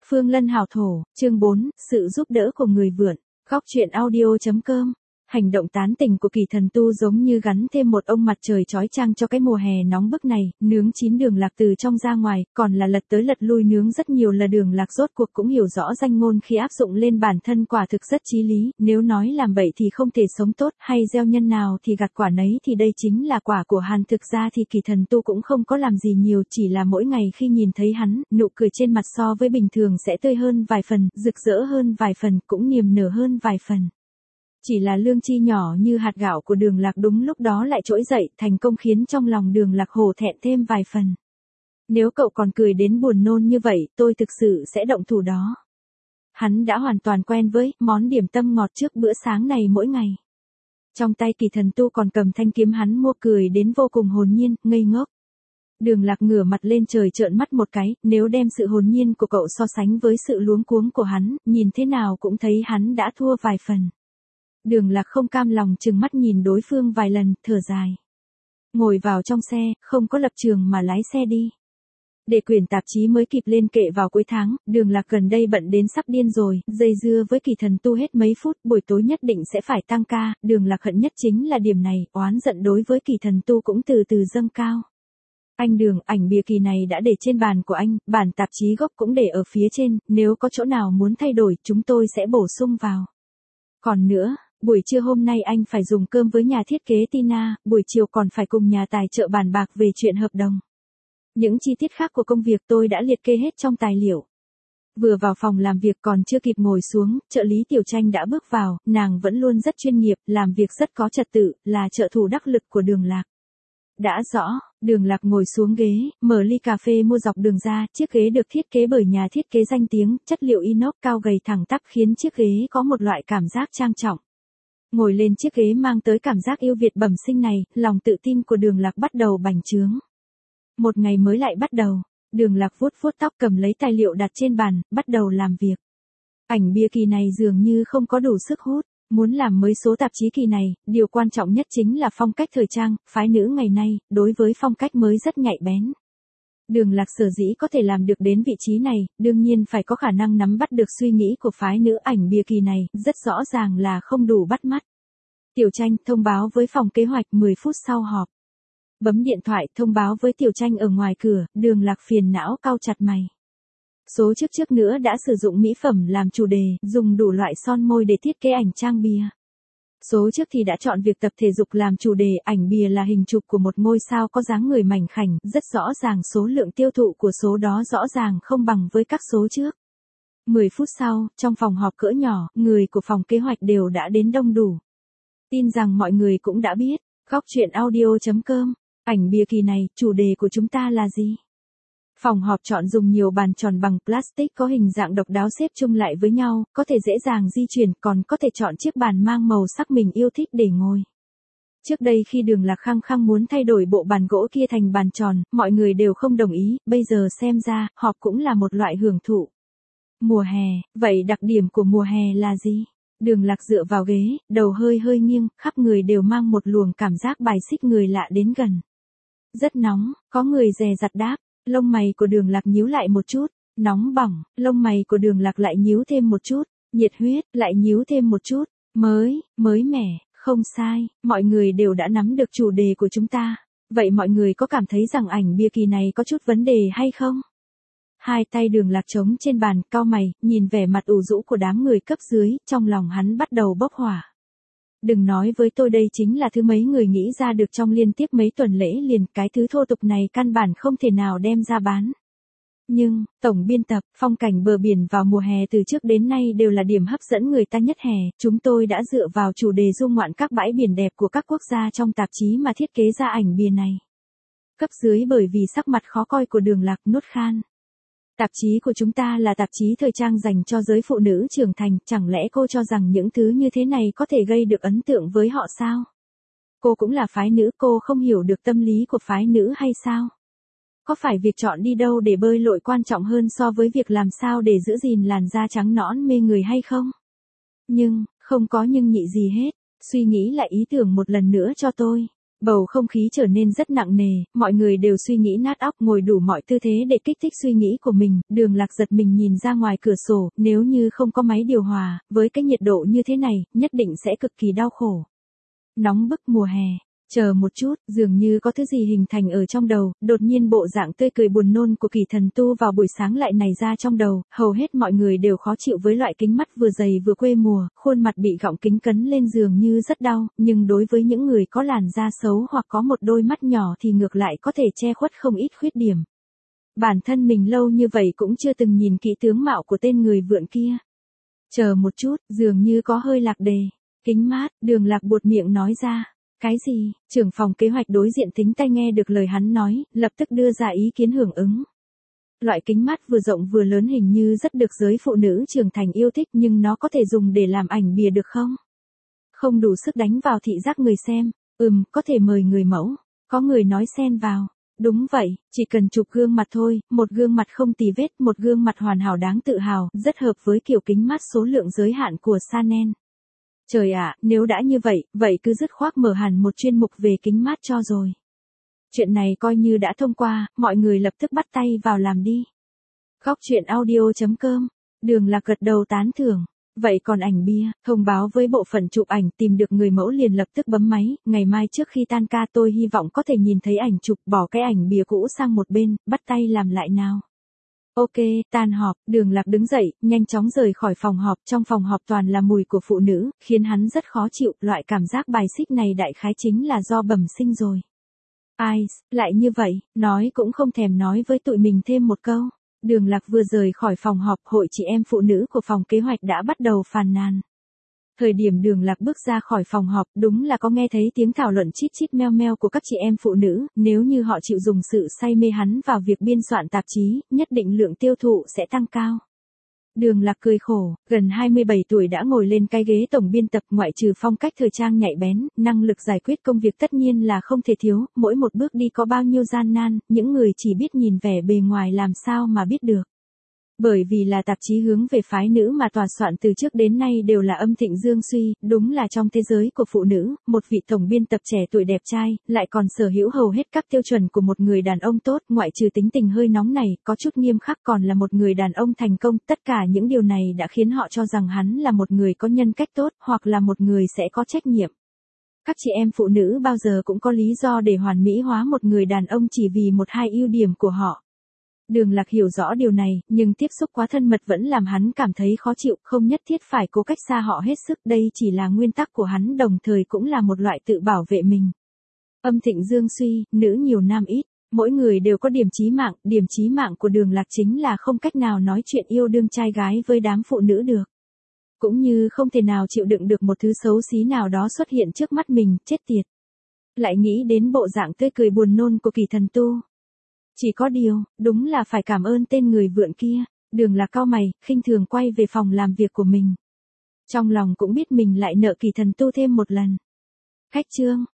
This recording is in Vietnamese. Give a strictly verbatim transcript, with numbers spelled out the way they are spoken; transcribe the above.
Phương Lân hảo thổ, chương bốn, sự giúp đỡ của người vượn. Góc truyện audio chấm com. Hành động tán tỉnh của Kỳ Thần Tu giống như gắn thêm một ông mặt trời chói chang cho cái mùa hè nóng bức này, nướng chín Đường Lạc từ trong ra ngoài, còn là lật tới lật lui nướng rất nhiều là Đường Lạc rốt cuộc cũng hiểu rõ danh ngôn khi áp dụng lên bản thân quả thực rất chí lý, nếu nói làm bậy thì không thể sống tốt, hay gieo nhân nào thì gặt quả nấy thì đây chính là quả của Hàn. Thực ra thì Kỳ Thần Tu cũng không có làm gì nhiều, chỉ là mỗi ngày khi nhìn thấy hắn, nụ cười trên mặt so với bình thường sẽ tươi hơn vài phần, rực rỡ hơn vài phần, cũng niềm nở hơn vài phần. Chỉ là lương chi nhỏ như hạt gạo của Đường Lạc đúng lúc đó lại trỗi dậy, thành công khiến trong lòng Đường Lạc hổ thẹn thêm vài phần. Nếu cậu còn cười đến buồn nôn như vậy, tôi thực sự sẽ động thủ đó. Hắn đã hoàn toàn quen với món điểm tâm ngọt trước bữa sáng này mỗi ngày. Trong tay Kỳ Thần Tu còn cầm thanh kiếm hắn mua, cười đến vô cùng hồn nhiên, ngây ngốc. Đường Lạc ngửa mặt lên trời trợn mắt một cái, nếu đem sự hồn nhiên của cậu so sánh với sự luống cuống của hắn, nhìn thế nào cũng thấy hắn đã thua vài phần. Đường Lạc không cam lòng trừng mắt nhìn đối phương vài lần, thở dài. Ngồi vào trong xe, không có lập trường mà lái xe đi. Để quyển tạp chí mới kịp lên kệ vào cuối tháng, Đường Lạc gần đây bận đến sắp điên rồi, dây dưa với Kỳ Thần Tu hết mấy phút, buổi tối nhất định sẽ phải tăng ca, Đường Lạc hận nhất chính là điểm này, oán giận đối với Kỳ Thần Tu cũng từ từ dâng cao. Anh Đường, ảnh bìa kỳ này đã để trên bàn của anh, bản tạp chí gốc cũng để ở phía trên, nếu có chỗ nào muốn thay đổi, chúng tôi sẽ bổ sung vào. Còn nữa, buổi trưa hôm nay anh phải dùng cơm với nhà thiết kế Tina, buổi chiều còn phải cùng nhà tài trợ bàn bạc về chuyện hợp đồng. Những chi tiết khác của công việc tôi đã liệt kê hết trong tài liệu. Vừa vào phòng làm việc còn chưa kịp ngồi xuống, trợ lý Tiểu Tranh đã bước vào, nàng vẫn luôn rất chuyên nghiệp, làm việc rất có trật tự, là trợ thủ đắc lực của Đường Lạc. Đã rõ, Đường Lạc ngồi xuống ghế, mở ly cà phê mua dọc đường ra, chiếc ghế được thiết kế bởi nhà thiết kế danh tiếng, chất liệu inox cao gầy thẳng tắp khiến chiếc ghế có một loại cảm giác trang trọng. Ngồi lên chiếc ghế mang tới cảm giác yêu Việt bẩm sinh này, lòng tự tin của Đường Lạc bắt đầu bành trướng. Một ngày mới lại bắt đầu, Đường Lạc vuốt vuốt tóc cầm lấy tài liệu đặt trên bàn, bắt đầu làm việc. Ảnh bìa kỳ này dường như không có đủ sức hút, muốn làm mới số tạp chí kỳ này, điều quan trọng nhất chính là phong cách thời trang, phái nữ ngày nay, đối với phong cách mới rất nhạy bén. Đường Lạc sở dĩ có thể làm được đến vị trí này, đương nhiên phải có khả năng nắm bắt được suy nghĩ của phái nữ ảnh bìa kỳ này, rất rõ ràng là không đủ bắt mắt. Tiểu Tranh thông báo với phòng kế hoạch mười phút sau họp. Bấm điện thoại thông báo với Tiểu Tranh ở ngoài cửa, Đường Lạc phiền não cau chặt mày. Số trước trước nữa đã sử dụng mỹ phẩm làm chủ đề, dùng đủ loại son môi để thiết kế ảnh trang bìa. Số trước thì đã chọn việc tập thể dục làm chủ đề, ảnh bìa là hình chụp của một ngôi sao có dáng người mảnh khảnh, rất rõ ràng số lượng tiêu thụ của số đó rõ ràng không bằng với các số trước. mười phút sau, trong phòng họp cỡ nhỏ, người của phòng kế hoạch đều đã đến đông đủ. Tin rằng mọi người cũng đã biết, góc truyện audio chấm com, ảnh bìa kỳ này, chủ đề của chúng ta là gì? Phòng họp chọn dùng nhiều bàn tròn bằng plastic có hình dạng độc đáo xếp chung lại với nhau, có thể dễ dàng di chuyển, còn có thể chọn chiếc bàn mang màu sắc mình yêu thích để ngồi. Trước đây khi Đường Lạc khăng khăng muốn thay đổi bộ bàn gỗ kia thành bàn tròn, mọi người đều không đồng ý, bây giờ xem ra, họp cũng là một loại hưởng thụ. Mùa hè, vậy đặc điểm của mùa hè là gì? Đường Lạc dựa vào ghế, đầu hơi hơi nghiêng, khắp người đều mang một luồng cảm giác bài xích người lạ đến gần. Rất nóng, có người dè dặt đáp. Lông mày của Đường Lạc nhíu lại một chút, nóng bỏng, lông mày của Đường Lạc lại nhíu thêm một chút, nhiệt huyết, lại nhíu thêm một chút, mới, mới mẻ, không sai, mọi người đều đã nắm được chủ đề của chúng ta. Vậy mọi người có cảm thấy rằng ảnh bìa kỳ này có chút vấn đề hay không? Hai tay Đường Lạc trống trên bàn, cau mày, nhìn vẻ mặt ủ rũ của đám người cấp dưới, trong lòng hắn bắt đầu bốc hỏa. Đừng nói với tôi đây chính là thứ mấy người nghĩ ra được trong liên tiếp mấy tuần lễ liền, cái thứ thô tục này căn bản không thể nào đem ra bán. Nhưng, tổng biên tập, phong cảnh bờ biển vào mùa hè từ trước đến nay đều là điểm hấp dẫn người ta nhất hè, chúng tôi đã dựa vào chủ đề du ngoạn các bãi biển đẹp của các quốc gia trong tạp chí mà thiết kế ra ảnh bìa này. Cấp dưới bởi vì sắc mặt khó coi của Đường Lạc nuốt khan. Tạp chí của chúng ta là tạp chí thời trang dành cho giới phụ nữ trưởng thành, chẳng lẽ cô cho rằng những thứ như thế này có thể gây được ấn tượng với họ sao? Cô cũng là phái nữ, cô không hiểu được tâm lý của phái nữ hay sao? Có phải việc chọn đi đâu để bơi lội quan trọng hơn so với việc làm sao để giữ gìn làn da trắng nõn mê người hay không? Nhưng, không có nhưng nhị gì hết, suy nghĩ lại ý tưởng một lần nữa cho tôi. Bầu không khí trở nên rất nặng nề, mọi người đều suy nghĩ nát óc ngồi đủ mọi tư thế để kích thích suy nghĩ của mình, Đường Lạc giật mình nhìn ra ngoài cửa sổ, nếu như không có máy điều hòa, với cái nhiệt độ như thế này, nhất định sẽ cực kỳ đau khổ. Nóng bức mùa hè. Chờ một chút, dường như có thứ gì hình thành ở trong đầu, đột nhiên bộ dạng tươi cười buồn nôn của Kỳ Thần Tu vào buổi sáng lại nảy ra trong đầu, hầu hết mọi người đều khó chịu với loại kính mắt vừa dày vừa quê mùa, khuôn mặt bị gọng kính cấn lên dường như rất đau, nhưng đối với những người có làn da xấu hoặc có một đôi mắt nhỏ thì ngược lại có thể che khuất không ít khuyết điểm. Bản thân mình lâu như vậy cũng chưa từng nhìn kỹ tướng mạo của tên người vượn kia. Chờ một chút, dường như có hơi lạc đề. Kính mát, Đường Lạc buột miệng nói ra. Cái gì? Trưởng phòng kế hoạch đối diện thính tai nghe được lời hắn nói, lập tức đưa ra ý kiến hưởng ứng. Loại kính mát vừa rộng vừa lớn hình như rất được giới phụ nữ trưởng thành yêu thích, nhưng nó có thể dùng để làm ảnh bìa được không? Không đủ sức đánh vào thị giác người xem. Ừm, có thể mời người mẫu. Có người nói xen vào. Đúng vậy, chỉ cần chụp gương mặt thôi, một gương mặt không tì vết, một gương mặt hoàn hảo đáng tự hào, rất hợp với kiểu kính mát số lượng giới hạn của Chanel. Trời ạ, nếu đã như vậy, vậy cứ dứt khoát mở hẳn một chuyên mục về kính mát cho rồi. Chuyện này coi như đã thông qua, mọi người lập tức bắt tay vào làm đi. Góc chuyện audio chấm com, Đường Lạc gật đầu tán thưởng. Vậy còn ảnh bia, thông báo với bộ phận chụp ảnh, tìm được người mẫu liền lập tức bấm máy, ngày mai trước khi tan ca tôi hy vọng có thể nhìn thấy ảnh chụp, bỏ cái ảnh bìa cũ sang một bên, bắt tay làm lại nào. Ok, tan họp, Đường Lạc đứng dậy, nhanh chóng rời khỏi phòng họp, trong phòng họp toàn là mùi của phụ nữ, khiến hắn rất khó chịu, loại cảm giác bài xích này đại khái chính là do bẩm sinh rồi. Ai, lại như vậy, nói cũng không thèm nói với tụi mình thêm một câu. Đường Lạc vừa rời khỏi phòng họp, hội chị em phụ nữ của phòng kế hoạch đã bắt đầu phàn nàn. Thời điểm Đường Lạc bước ra khỏi phòng họp, đúng là có nghe thấy tiếng thảo luận chít chít meo meo của các chị em phụ nữ, nếu như họ chịu dùng sự say mê hắn vào việc biên soạn tạp chí, nhất định lượng tiêu thụ sẽ tăng cao. Đường Lạc cười khổ, gần hai mươi bảy tuổi đã ngồi lên cái ghế tổng biên tập, ngoại trừ phong cách thời trang nhạy bén, năng lực giải quyết công việc tất nhiên là không thể thiếu, mỗi một bước đi có bao nhiêu gian nan, những người chỉ biết nhìn vẻ bề ngoài làm sao mà biết được. Bởi vì là tạp chí hướng về phái nữ mà tòa soạn từ trước đến nay đều là âm thịnh dương suy, đúng là trong thế giới của phụ nữ, một vị tổng biên tập trẻ tuổi đẹp trai, lại còn sở hữu hầu hết các tiêu chuẩn của một người đàn ông tốt, ngoại trừ tính tình hơi nóng này, có chút nghiêm khắc, còn là một người đàn ông thành công, tất cả những điều này đã khiến họ cho rằng hắn là một người có nhân cách tốt, hoặc là một người sẽ có trách nhiệm. Các chị em phụ nữ bao giờ cũng có lý do để hoàn mỹ hóa một người đàn ông chỉ vì một hai ưu điểm của họ. Đường Lạc hiểu rõ điều này, nhưng tiếp xúc quá thân mật vẫn làm hắn cảm thấy khó chịu, không nhất thiết phải cố cách xa họ hết sức, đây chỉ là nguyên tắc của hắn, đồng thời cũng là một loại tự bảo vệ mình. Âm thịnh dương suy, nữ nhiều nam ít, mỗi người đều có điểm chí mạng, điểm chí mạng của Đường Lạc chính là không cách nào nói chuyện yêu đương trai gái với đám phụ nữ được. Cũng như không thể nào chịu đựng được một thứ xấu xí nào đó xuất hiện trước mắt mình, chết tiệt. Lại nghĩ đến bộ dạng tươi cười buồn nôn của Kỳ Thần Tu. Chỉ có điều, đúng là phải cảm ơn tên người vượn kia. Đường Lạc cau mày, khinh thường quay về phòng làm việc của mình. Trong lòng cũng biết mình lại nợ Kỳ Thần Tu thêm một lần. Khách trương,